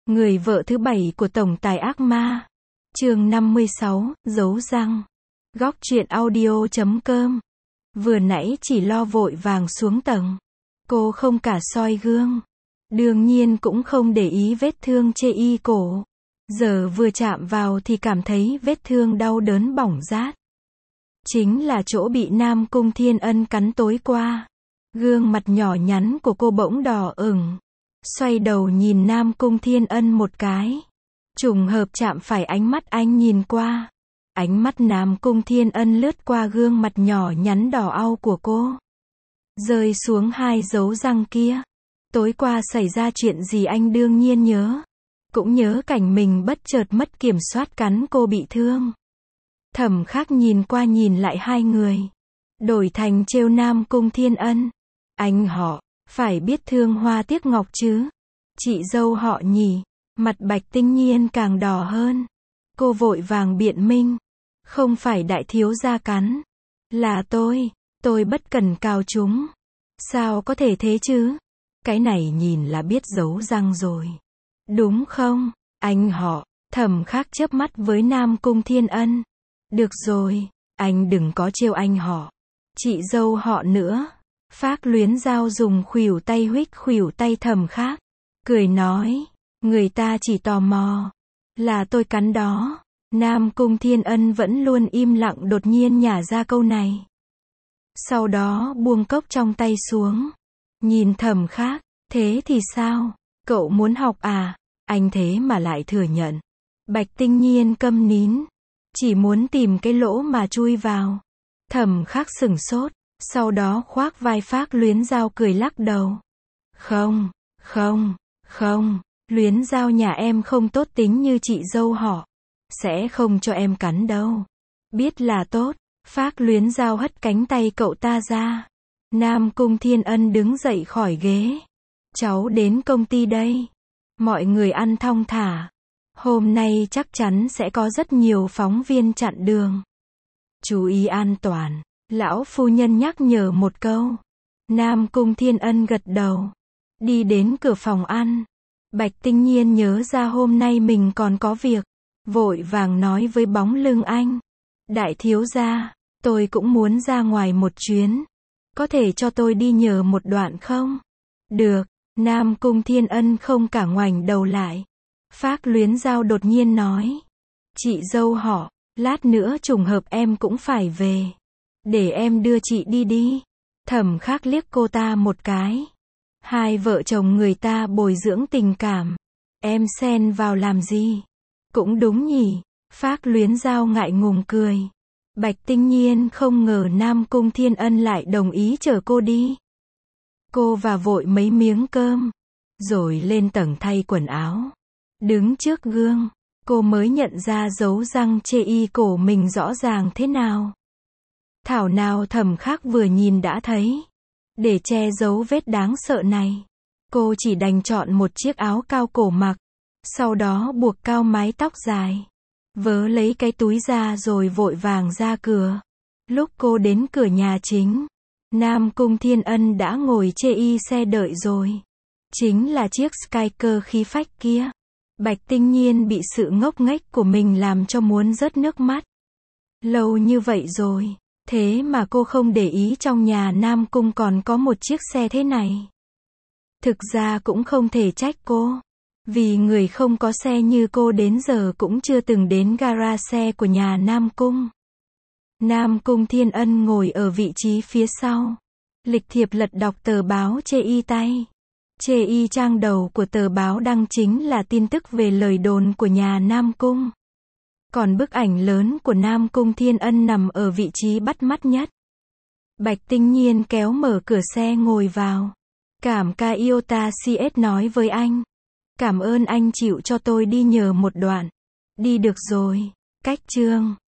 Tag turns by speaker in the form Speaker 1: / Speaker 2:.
Speaker 1: Người vợ thứ 7 của tổng tài ác ma. Chương 56, giấu răng. Góc truyện audio.com. Vừa nãy chỉ lo vội vàng xuống tầng. Cô không cả soi gương. Đương nhiên cũng không để ý vết thương chê y cổ. Giờ vừa chạm vào thì cảm thấy vết thương đau đớn bỏng rát. Chính là chỗ bị Nam Cung Thiên Ân cắn tối qua. Gương mặt nhỏ nhắn của cô bỗng đỏ ửng. Xoay đầu nhìn Nam Cung Thiên Ân một cái. Trùng hợp chạm phải ánh mắt anh nhìn qua. Ánh mắt Nam Cung Thiên Ân lướt qua gương mặt nhỏ nhắn đỏ au của cô. Rơi xuống hai dấu răng kia. Tối qua xảy ra chuyện gì anh đương nhiên nhớ. Cũng nhớ cảnh mình bất chợt mất kiểm soát cắn cô bị thương. Thẩm Khắc nhìn qua nhìn lại hai người. Đổi thành trêu Nam Cung Thiên Ân. Anh họ, phải biết thương hoa tiếc ngọc chứ. Chị dâu họ nhỉ. Mặt Bạch Tinh Nhiên càng đỏ hơn. Cô vội vàng biện minh. Không phải đại thiếu gia cắn. Là tôi bất cẩn cào chúng. Sao có thể thế chứ? Cái này nhìn là biết giấu răng rồi. Đúng không, anh họ? Thẩm Khắc chớp mắt với Nam Cung Thiên Ân. Được rồi, anh đừng có trêu anh họ. Chị dâu họ nữa. Phác Luyến Giao dùng khuỷu tay huých khuỷu tay Thẩm Khắc. Cười nói, người ta chỉ tò mò. Là tôi cắn đó. Nam Cung Thiên Ân vẫn luôn im lặng đột nhiên nhả ra câu này. Sau đó buông cốc trong tay xuống. Nhìn Thẩm Khắc, thế thì sao? Cậu muốn học à? Anh thế mà lại thừa nhận. Bạch Tinh Nhiên câm nín. Chỉ muốn tìm cái lỗ mà chui vào. Thẩm Khắc sửng sốt. Sau đó khoác vai Phác Luyến Giao cười lắc đầu. Không. Luyến Giao nhà em không tốt tính như chị dâu họ. Sẽ không cho em cắn đâu. Biết là tốt. Phác Luyến Giao hất cánh tay cậu ta ra. Nam Cung Thiên Ân đứng dậy khỏi ghế. Cháu đến công ty đây. Mọi người ăn thong thả. Hôm nay chắc chắn sẽ có rất nhiều phóng viên chặn đường. Chú ý an toàn. Lão phu nhân nhắc nhở một câu. Nam Cung Thiên Ân gật đầu. Đi đến cửa phòng ăn. Bạch Tinh Nhiên nhớ ra hôm nay mình còn có việc. Vội vàng nói với bóng lưng anh. Đại thiếu gia, tôi cũng muốn ra ngoài một chuyến. Có thể cho tôi đi nhờ một đoạn không? Được. Nam Cung Thiên Ân không cả ngoảnh đầu lại. Phác Luyến Giao đột nhiên nói. Chị dâu họ, lát nữa trùng hợp em cũng phải về. Để em đưa chị đi. Thẩm Khắc liếc cô ta một cái. Hai vợ chồng người ta bồi dưỡng tình cảm. Em xen vào làm gì? Cũng đúng nhỉ. Phác Luyến Giao ngại ngùng cười. Bạch Tinh Nhiên không ngờ Nam Cung Thiên Ân lại đồng ý chở cô đi. Cô và vội mấy miếng cơm. Rồi lên tầng thay quần áo. Đứng trước gương. Cô mới nhận ra dấu răng chê y cổ mình rõ ràng thế nào. Thảo nào Thẩm Khắc vừa nhìn đã thấy. Để che giấu vết đáng sợ này. Cô chỉ đành chọn một chiếc áo cao cổ mặc. Sau đó buộc cao mái tóc dài. Vớ lấy cái túi ra rồi vội vàng ra cửa. Lúc cô đến cửa nhà chính. Nam Cung Thiên Ân đã ngồi chê y xe đợi rồi. Chính là chiếc Skyker khí phách kia. Bạch Tinh Nhiên bị sự ngốc nghếch của mình làm cho muốn rớt nước mắt. Lâu như vậy rồi. Thế mà cô không để ý trong nhà Nam Cung còn có một chiếc xe thế này. Thực ra cũng không thể trách cô. Vì người không có xe như cô đến giờ cũng chưa từng đến gara xe của nhà Nam Cung. Nam Cung Thiên Ân ngồi ở vị trí phía sau. Lịch thiệp lật đọc tờ báo chê y tay. Chê y trang đầu của tờ báo đăng chính là tin tức về lời đồn của nhà Nam Cung. Còn bức ảnh lớn của Nam Cung Thiên Ân nằm ở vị trí bắt mắt nhất. Bạch Tinh Nhiên kéo mở cửa xe ngồi vào. Cảm ca Iota CS nói với anh. Cảm ơn anh chịu cho tôi đi nhờ một đoạn. Đi được rồi. Cách chương.